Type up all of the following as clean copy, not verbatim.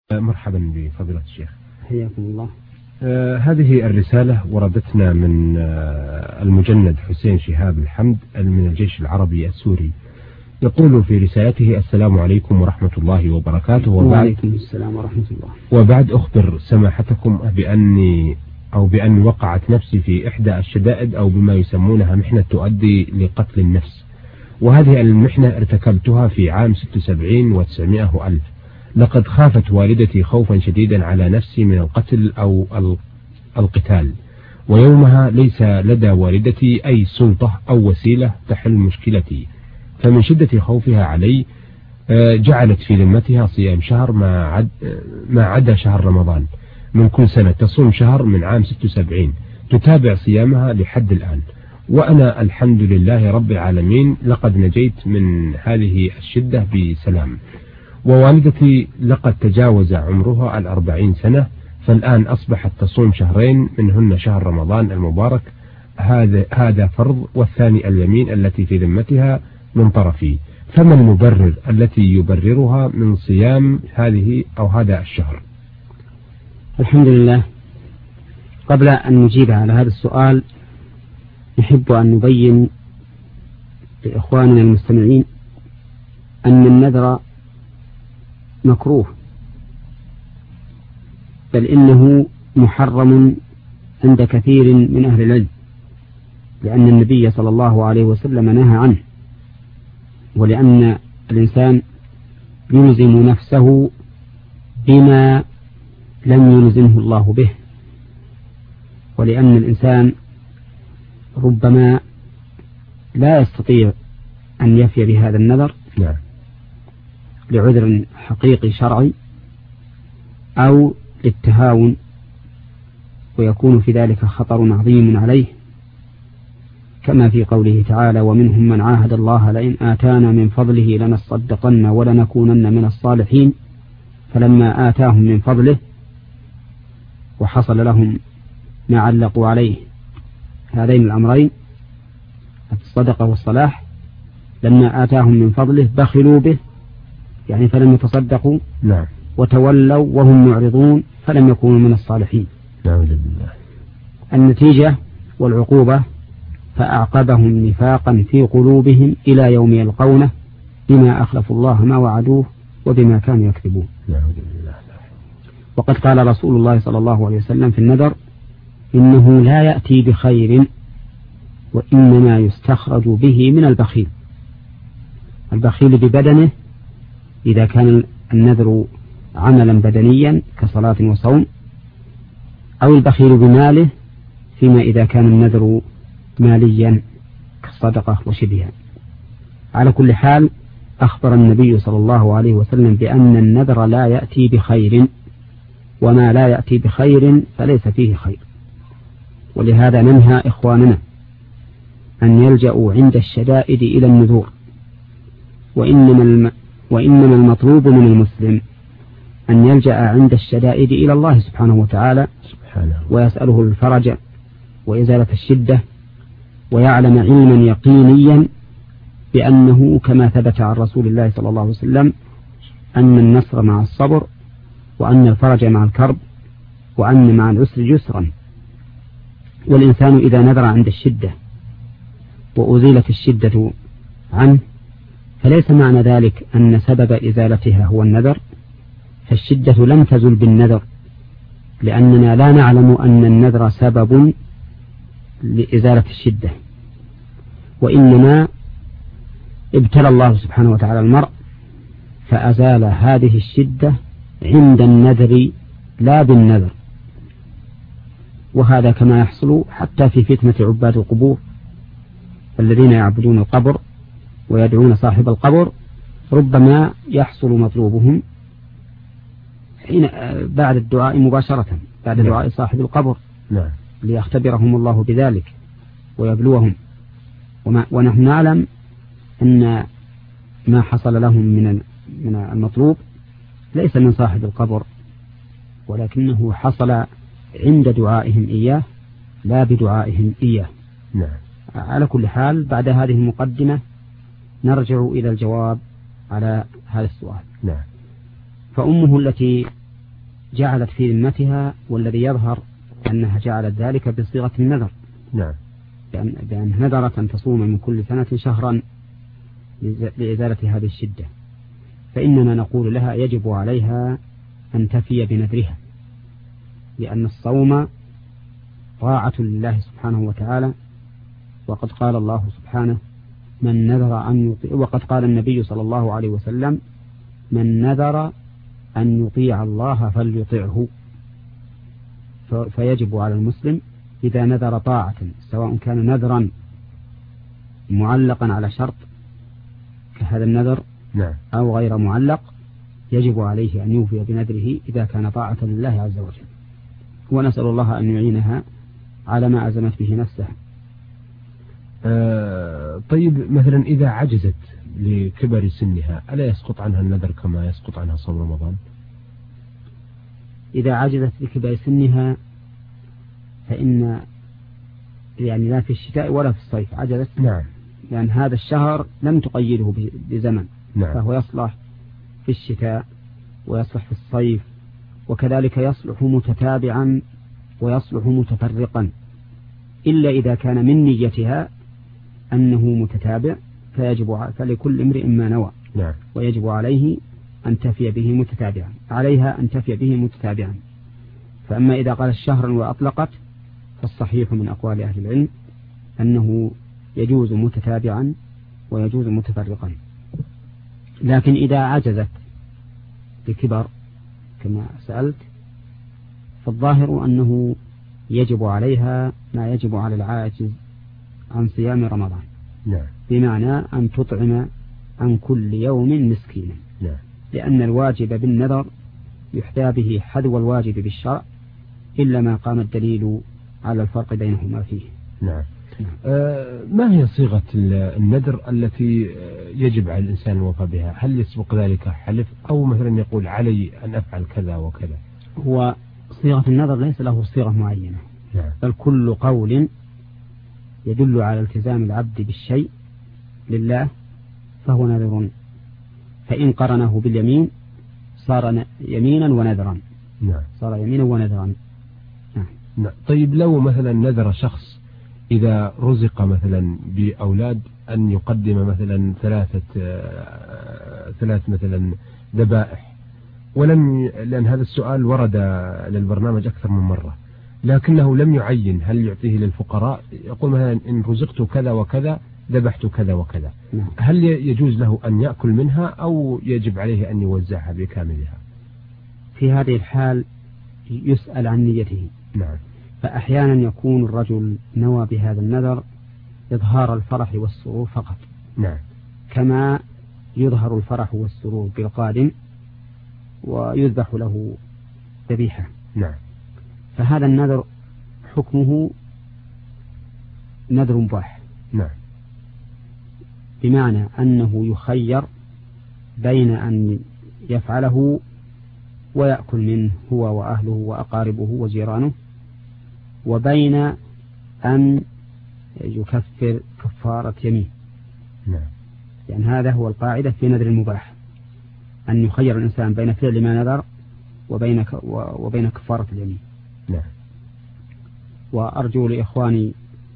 مرحبا بفضيلة الشيخ، حياكم الله. هذه الرسالة وردتنا من المجند حسين شهاب الحمد من الجيش العربي السوري. يقول في رسالته: السلام عليكم ورحمة الله وبركاته. وعليكم السلام ورحمة الله. وبعد أخبر سماحتكم بأني وقعت نفسي في إحدى الشدائد أو بما يسمونها محنة تؤدي لقتل النفس، وهذه المحنة ارتكبتها في عام 76 و900 ألف. لقد خافت والدتي خوفا شديدا على نفسي من القتل أو القتال، ويومها ليس لدى والدتي أي سلطة أو وسيلة تحل مشكلتي، فمن شدة خوفها علي جعلت في ذمتها صيام شهر ما عدا شهر رمضان من كل سنة. تصوم شهر من عام 76 تتابع صيامها لحد الآن، وأنا الحمد لله رب العالمين لقد نجيت من هذه الشدة بسلام. ووالدتي لقد تجاوز عمرها 40 سنة، فالآن أصبحت تصوم شهرين منهن شهر رمضان المبارك، هذا فرض، والثاني اليمين التي في ذمتها من طرفي. فما المبرر التي يبررها من صيام هذه أو هذا الشهر؟ الحمد لله. قبل أن نجيب على هذا السؤال نحب أن نبين لإخواننا المستمعين أن النذر مكروه، بل إنه محرم عند كثير من أهل العلم، لأن النبي صلى الله عليه وسلم نهى عنه، ولأن الإنسان يلزم نفسه بما لم يلزمه الله به، ولأن الإنسان ربما لا يستطيع أن يفي بهذا النذر لعذر حقيقي شرعي أو للتهاون، ويكون في ذلك خطر عظيم عليه، كما في قوله تعالى: ومنهم من عاهد الله لئن آتانا من فضله لنصدقن ولنكونن من الصالحين، فلما آتاهم من فضله وحصل لهم ما علقوا عليه هذين الأمرين الصدقة والصلاح، لما آتاهم من فضله بخلوا به، يعني فلم يتصدقوا وتولوا وهم معرضون فلم يكونوا من الصالحين. النتيجة والعقوبة: فأعقبهم نفاقا في قلوبهم إلى يوم يلقونه بما أخلفوا الله ما وعدوه وبما كانوا يكذبون. وقد قال رسول الله صلى الله عليه وسلم في النذر: إنه لا يأتي بخير وإنما يستخرج به من البخيل. البخيل ببدنه إذا كان النذر عملا بدنيا كصلاة وصوم، أو البخيل بماله فيما إذا كان النذر ماليا كالصدقة وشبهها. على كل حال أخبر النبي صلى الله عليه وسلم بأن النذر لا يأتي بخير، وما لا يأتي بخير فليس فيه خير. ولهذا ننهى إخواننا أن يلجأوا عند الشدائد إلى النذور، وإنما المطلوب من المسلم أن يلجأ عند الشدائد إلى الله سبحانه وتعالى ويسأله الفرج وإزالة الشدة، ويعلم علما يقينيا بأنه كما ثبت عن رسول الله صلى الله عليه وسلم أن النصر مع الصبر، وأن الفرج مع الكرب، وأن مع العسر يسرا. والإنسان إذا نذر عند الشدة وأزيلت الشدة عنه فليس معنى ذلك أن سبب إزالتها هو النذر، فالشدة لم تزل بالنذر، لأننا لا نعلم أن النذر سبب لإزالة الشدة، وإنما ابتلى الله سبحانه وتعالى المرء فأزال هذه الشدة عند النذر لا بالنذر. وهذا كما يحصل حتى في فتنة عباد القبور الذين يعبدون القبر ويدعون صاحب القبر، ربما يحصل مطلوبهم حين بعد الدعاء مباشرة، بعد دعاء صاحب القبر، ليختبرهم الله بذلك ويبلوهم. ونحن نعلم أن ما حصل لهم من المطلوب ليس من صاحب القبر، ولكنه حصل عند دعائهم إياه لا بدعائهم إياه. على كل حال بعد هذه المقدمة نرجع إلى الجواب على هذا السؤال. فأمه التي جعلت في ذمتها، والذي يظهر أنها جعلت ذلك بصيغة النذر. نعم. بأن نذرت أن تصوم من كل سنة شهرا لإزالة هذه الشدة، فإننا نقول لها يجب عليها أن تفي بنذرها، لأن الصوم طاعة لله سبحانه وتعالى، وقد قال الله سبحانه من نذر أن يطيع، وقد قال النبي صلى الله عليه وسلم من نذر أن يطيع الله فليطعه. فيجب على المسلم إذا نذر طاعة، سواء كان نذرا معلقا على شرط كهذا النذر نعم. أو غير معلق، يجب عليه أن يوفي بنذره إذا كان طاعة لله عز وجل، ونسأل الله أن يعينها على ما أزمت به نفسها. طيب مثلا إذا عجزت لكبر سنها ألا يسقط عنها النذر كما يسقط عنها صوم رمضان؟ إذا عجزت لكبر سنها فإن يعني لا في الشتاء ولا في الصيف عجزت. نعم. لأن هذا الشهر لم تقيده بزمن. نعم. فهو يصلح في الشتاء ويصلح في الصيف، وكذلك يصلح متتابعا ويصلح متفرقا، إلا إذا كان من نيتها أنه متتابع فلكل امرئ ما نوى. نعم. ويجب عليه أن تفي به متتابعا، عليها أن تفي به متتابعا. فأما إذا قال شهرا وأطلقت فالصحيح من أقوال أهل العلم أنه يجوز متتابعا ويجوز متفرقا. لكن إذا عجزت بكبر كما سألت فالظاهر أنه يجب عليها ما يجب على العاجز عن صيام رمضان. نعم. بمعنى أن تطعم عن كل يوم مسكينا. نعم. لأن الواجب بالنذر يحتى به حذو الواجب بالشرع، إلا ما قام الدليل على الفرق بينهما فيه. نعم. ما هي صيغة النذر التي يجب على الإنسان الوفاء بها؟ هل يسبق ذلك حلف أو مثلا يقول علي أن أفعل كذا وكذا؟ هو صيغة النذر ليس له صيغة معينة. نعم. بل كل قول يدل على التزام العبد بالشيء لله فهو نذر، فإن قرنه باليمين صار يمينا ونذرا. نعم. صار يمينا ونذرا. نعم. طيب لو مثلا نذر شخص إذا رزق مثلا بأولاد أن يقدم مثلا ثلاث مثلا ذبائح، لأن هذا السؤال ورد للبرنامج أكثر من مرة، لكنه لم يعين هل يعطيه للفقراء، يقول مثلا إن رزقت كذا وكذا ذبحت كذا وكذا. هل يجوز له أن يأكل منها أو يجب عليه أن يوزعها بكاملها؟ في هذه الحال يسأل عن نيته. نعم. فأحيانا يكون الرجل نوى بهذا النذر إظهار الفرح والسرور فقط. نعم. كما يظهر الفرح والسرور بالقادم ويذبح له ذبيحة. نعم. فهذا النذر حكمه نذر مباح. نعم. بمعنى أنه يخير بين أن يفعله ويأكل منه هو وأهله وأقاربه وجيرانه، وبين أن يكفر كفارة يمين. نعم. يعني هذا هو القاعدة في نذر المباح، أن يخير الإنسان بين فعل ما نذر وبين كفارة اليمين. نعم. وأرجو لإخواني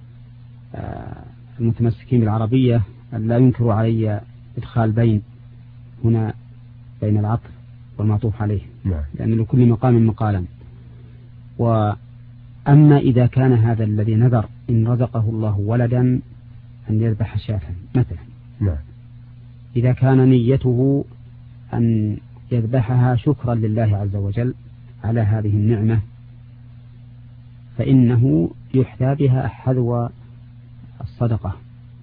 المتمسكين بالعربية أن لا ينكروا علي إدخال بين هنا بين العطف والمعطوف عليه. نعم. لأن لكل مقام مقالا. وأما إذا كان هذا الذي نذر إن رزقه الله ولدا أن يذبح شاة مثلا. نعم. إذا كان نيته أن يذبحها شكرا لله عز وجل على هذه النعمة فإنه يحتى بها حذو الصدقة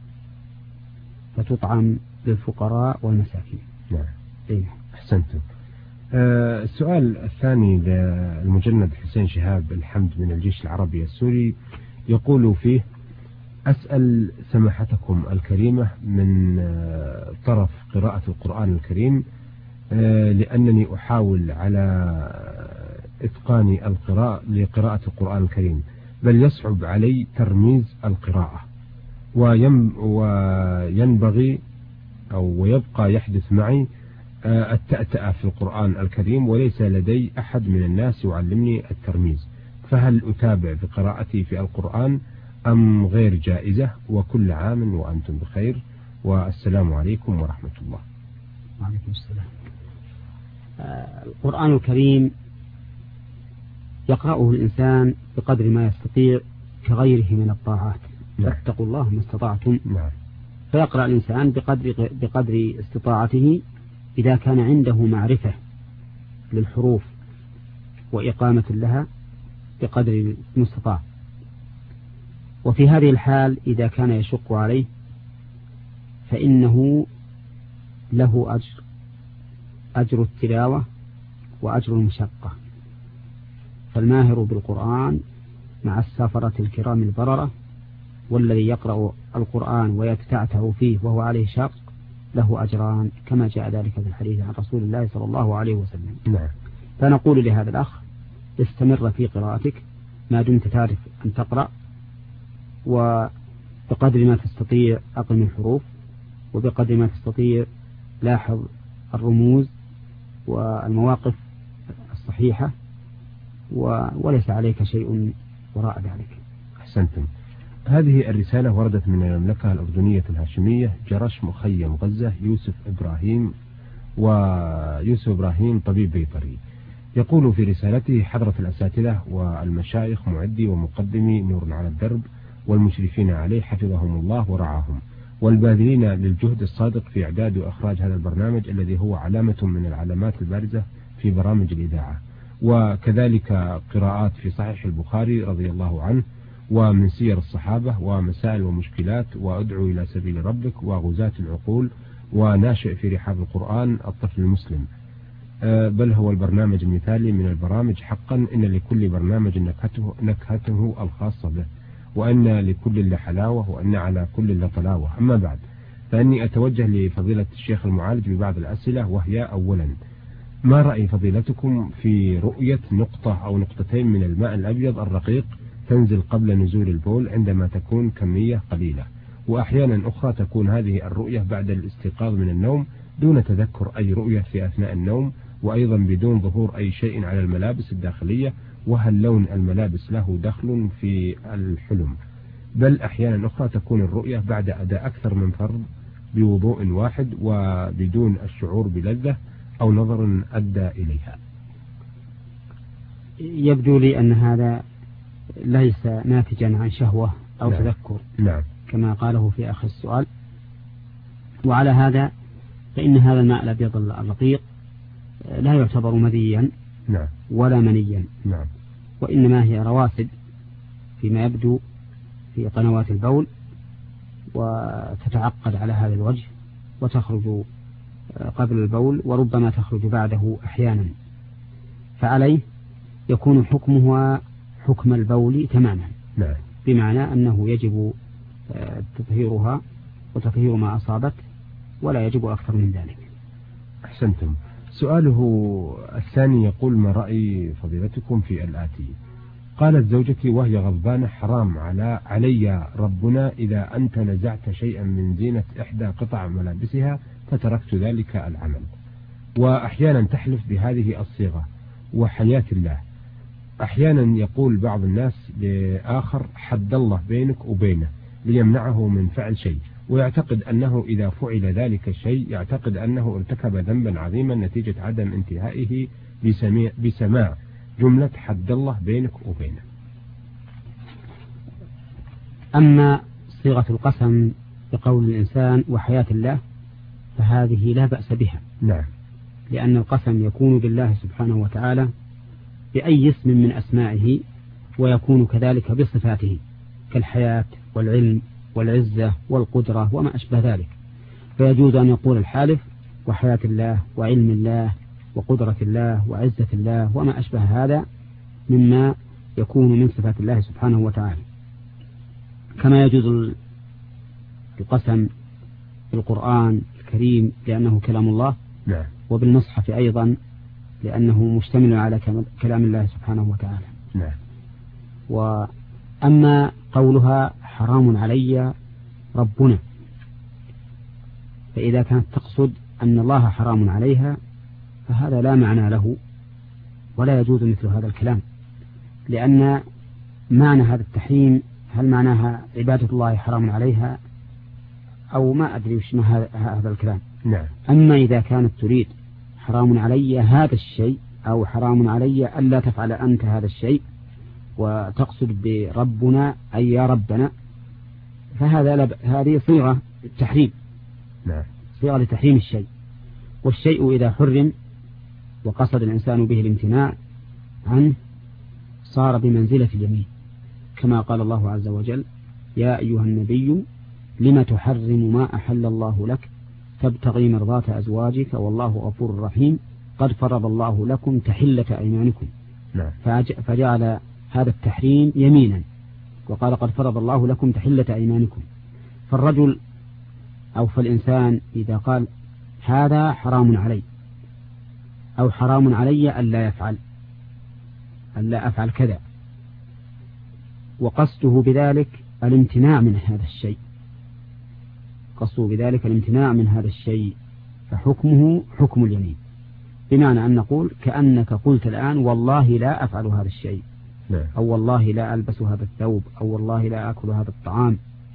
فتطعم للفقراء والمساكين. نعم. إيه. أحسنتم. السؤال الثاني للمجند حسين شهاب الحمد من الجيش العربي السوري، يقول فيه: أسأل سماحتكم الكريمة من طرف قراءة القرآن الكريم، لأنني أحاول على إتقان لقراءة القرآن الكريم، بل يصعب علي ترميز القراءة، وينبغي أو ويبقى يحدث معي التأتأة في القرآن الكريم، وليس لدي أحد من الناس يعلمني الترميز، فهل أتابع بقراءتي في القرآن أم غير جائزة؟ وكل عام وأنتم بخير، والسلام عليكم ورحمة الله. وعليكم السلام. القرآن الكريم يقرأه الإنسان بقدر ما يستطيع كغيره من الطاعات. فاتقوا الله ما استطعتم. فيقرأ الإنسان بقدر استطاعته إذا كان عنده معرفة للحروف وإقامة لها بقدر المستطاع. وفي هذه الحال إذا كان يشق عليه فإنه له أجر التلاوة وأجر المشقة. فالماهر بالقرآن مع السافرة الكرام البررة، والذي يقرأ القرآن ويتتعتع فيه وهو عليه شاق له أجران، كما جاء ذلك في الحديث عن رسول الله صلى الله عليه وسلم. فنقول لهذا الأخ استمر في قراءتك ما دمت تعرف أن تقرأ، وبقدر ما تستطيع أقم الحروف، وبقدر ما تستطيع لاحظ الرموز والمواقف الصحيحة، وليس عليك شيء وراء ذلك. أحسنتم. هذه الرسالة وردت من المملكة الأردنية الهاشمية، جرش مخيم غزة، يوسف إبراهيم طبيب بيطري. يقول في رسالته: حضرة الأساتذة والمشايخ، معدي ومقدمي نور على الدرب، والمشرفين عليه حفظهم الله ورعاهم، والباذلين للجهد الصادق في إعداد وإخراج هذا البرنامج الذي هو علامة من العلامات البارزة في برامج الإذاعة، وكذلك قراءات في صحيح البخاري رضي الله عنه، ومن سير الصحابة، ومسائل ومشكلات، وأدعو إلى سبيل ربك، وغزاة العقول، وناشئ في رحاب القرآن، الطفل المسلم. بل هو البرنامج المثالي من البرامج حقا. إن لكل برنامج نكهته الخاصة به، وأن لكل حلاوة، وأن على كل طلاوة. أما بعد، فإني أتوجه لفضيلة الشيخ المعالج ببعض الأسئلة، وهي: أولا، ما رأي فضيلتكم في رؤية نقطة أو نقطتين من الماء الأبيض الرقيق تنزل قبل نزول البول عندما تكون كمية قليلة، وأحيانا أخرى تكون هذه الرؤية بعد الاستيقاظ من النوم دون تذكر أي رؤية في أثناء النوم، وأيضا بدون ظهور أي شيء على الملابس الداخلية؟ وهل لون الملابس له دخل في الحلم؟ بل أحيانا أخرى تكون الرؤية بعد أداء أكثر من فرض بوضوء واحد وبدون الشعور بلذة أو نظر أدى إليها. يبدو لي أن هذا ليس ناتجا عن شهوة أو تذكر. نعم. كما قاله في آخر السؤال. وعلى هذا فإن هذا الماء الأبيض الرقيق لا يعتبر مذيا ولا منيا، وإنما هي رواسب فيما يبدو في قنوات البول، وتتعقد على هذا الوجه وتخرج قبل البول، وربما تخرج بعده أحيانا، فعليه يكون حكمها حكم البول تماما. بمعنى أنه يجب تطهيرها وتطهير ما أصابت، ولا يجب أكثر من ذلك. أحسنتم. سؤاله الثاني يقول: ما رأي فضيلتكم في الآتي؟ قالت زوجتي وهي غضبانة: حرام علي ربنا إذا أنت نزعت شيئا من زينة إحدى قطع ملابسها فتركت ذلك العمل. وأحيانا تحلف بهذه الصيغة: وحياة الله. أحيانا يقول بعض الناس لآخر: حد الله بينك وبينه، ليمنعه من فعل شيء، ويعتقد أنه إذا فعل ذلك الشيء يعتقد أنه ارتكب ذنبا عظيما نتيجة عدم انتهائه بسماع جملة حد الله بينك وبينه. أما صيغة القسم بقول الإنسان وحياة الله فهذه لا بأس بها. لأن القسم يكون بالله سبحانه وتعالى بأي اسم من أسمائه، ويكون كذلك بصفاته كالحياة والعلم والعزة والقدرة وما أشبه ذلك، فيجوز أن يقول الحالف وحياة الله وعلم الله وقدرة الله وعزة الله وما أشبه هذا مما يكون من صفات الله سبحانه وتعالى. كما يجوز القسم بالقرآن الكريم لأنه كلام الله، وبالمصحف أيضا لأنه مشتمل على كلام الله سبحانه وتعالى. وأما قولها حرام علي ربنا، فإذا كانت تقصد أن الله حرام عليها فهذا لا معنى له ولا يجوز مثل هذا الكلام، لأن معنى هذا التحريم هل معناها عبادة الله حرام عليها أو ما أدري وش هذا الكلام. نعم. أما إذا كانت تريد حرام علي هذا الشيء أو حرام علي ألا تفعل أنت هذا الشيء وتقصد بربنا أي يا ربنا، هذه صيغة التحريم. نعم. صيغة لتحريم الشيء، والشيء إذا حرم وقصد الإنسان به الامتناع عنه صار بمنزلة اليمين، كما قال الله عز وجل: يا أيها النبي لم تحرم ما أحل الله لك تبتغي مرضات أزواجك والله غفور رحيم قد فرض الله لكم تحلة أيمانكم. نعم. فجعل هذا التحريم يمينا وقال قد فرض الله لكم تحلة أيمانكم. فالرجل أو فالإنسان إذا قال هذا حرام علي أو حرام علي ألا أفعل كذا وقصده بذلك الامتناع من هذا الشيء، فحكمه حكم اليمين، بمعنى أن نقول كأنك قلت الآن والله لا أفعل هذا الشيء، أو والله لا ألبس هذا الثوب، أو والله لا أكل هذا الطعام.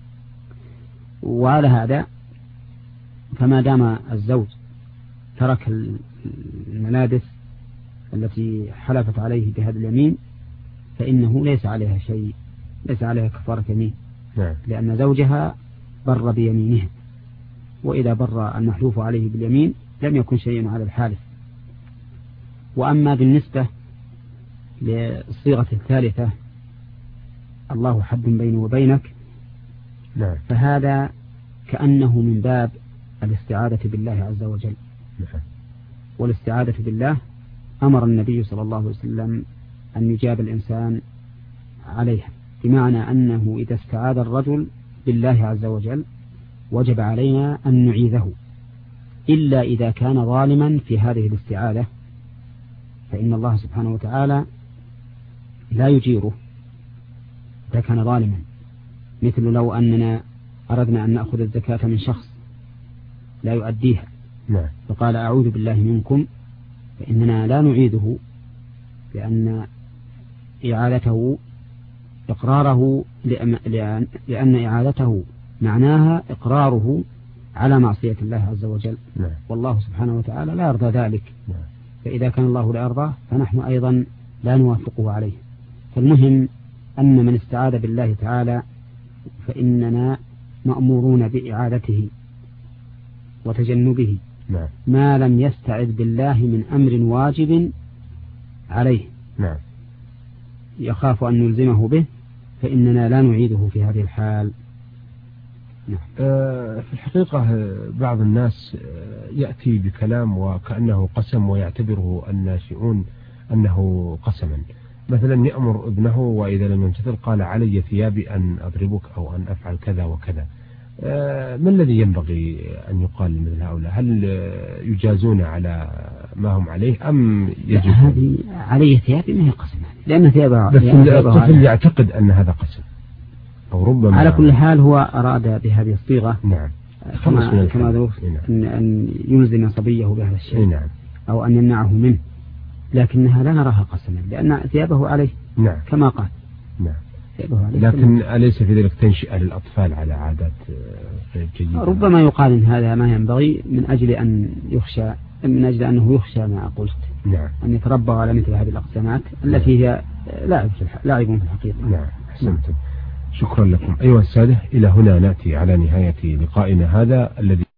وعلى هذا فما دام الزوج ترك الملابس التي حلفت عليه بهذا اليمين فإنه ليس عليها شيء، ليس عليها كفارة يمين، لأن زوجها بر بيمينها، وإذا بر المحلوف عليه باليمين لم يكن شيء على الحالف. وأما بالنسبة للصيغة الثالثة الله حد بيني وبينك، فهذا كأنه من باب الاستعاذة بالله عز وجل. والاستعاذة بالله أمر النبي صلى الله عليه وسلم أن يجاب الإنسان عليها، بمعنى أنه إذا استعاذ الرجل بالله عز وجل وجب علينا أن نعيذه، إلا إذا كان ظالما في هذه الاستعاذة فإن الله سبحانه وتعالى لا يجيره إذا كان ظالما، مثل لو أننا أردنا أن نأخذ الزكاة من شخص لا يؤديها فقال أعوذ بالله منكم، فإننا لا نعيده، لأن إعادته إقراره لأن إعادته معناها إقراره على معصية الله عز وجل. والله سبحانه وتعالى لا يرضى ذلك. فإذا كان الله لا يرضاه فنحن أيضا لا نوافقه عليه. فالمهم أن من استعاذ بالله تعالى فإننا مأمورون بإعادته وتجنبه ما لم يستعذ بالله من أمر واجب عليه يخاف أن نلزمه به، فإننا لا نعيده في هذه الحال. في الحقيقة بعض الناس يأتي بكلام وكأنه قسم ويعتبره الناشئون أنه قسما، مثلا يأمر ابنه وإذا لم يمتثل قال علي ثيابي أن أضربك أو أن أفعل كذا وكذا. ما الذي ينبغي أن يقال مثل هؤلاء؟ هل يجازون على ما هم عليه أم يجب؟ هذه علي ثيابي ما هي قسم، لأن ثيابها بس الطفل يعتقد أن هذا قسم، أو ربما على كل حال هو أراد بهذه الصيغة كما ذكرت أن يلزم صبيه بهذا الشيء أو أن يمنعه منه، لكنها لا نراها قسما لأن ثيابه عليه كما قال. لكن أليس في ذلك تنشئة للأطفال على عادات غير جيدة؟ ربما يقال إن هذا ما ينبغي من أجل أنه يخشى ما قلت، أن يتربى على مثل هذه الأقسامات التي هي لاعب في الحقيقة. أحسنتم. شكرا لكم أيها السادة، إلى هنا نأتي على نهاية لقائنا هذا الذي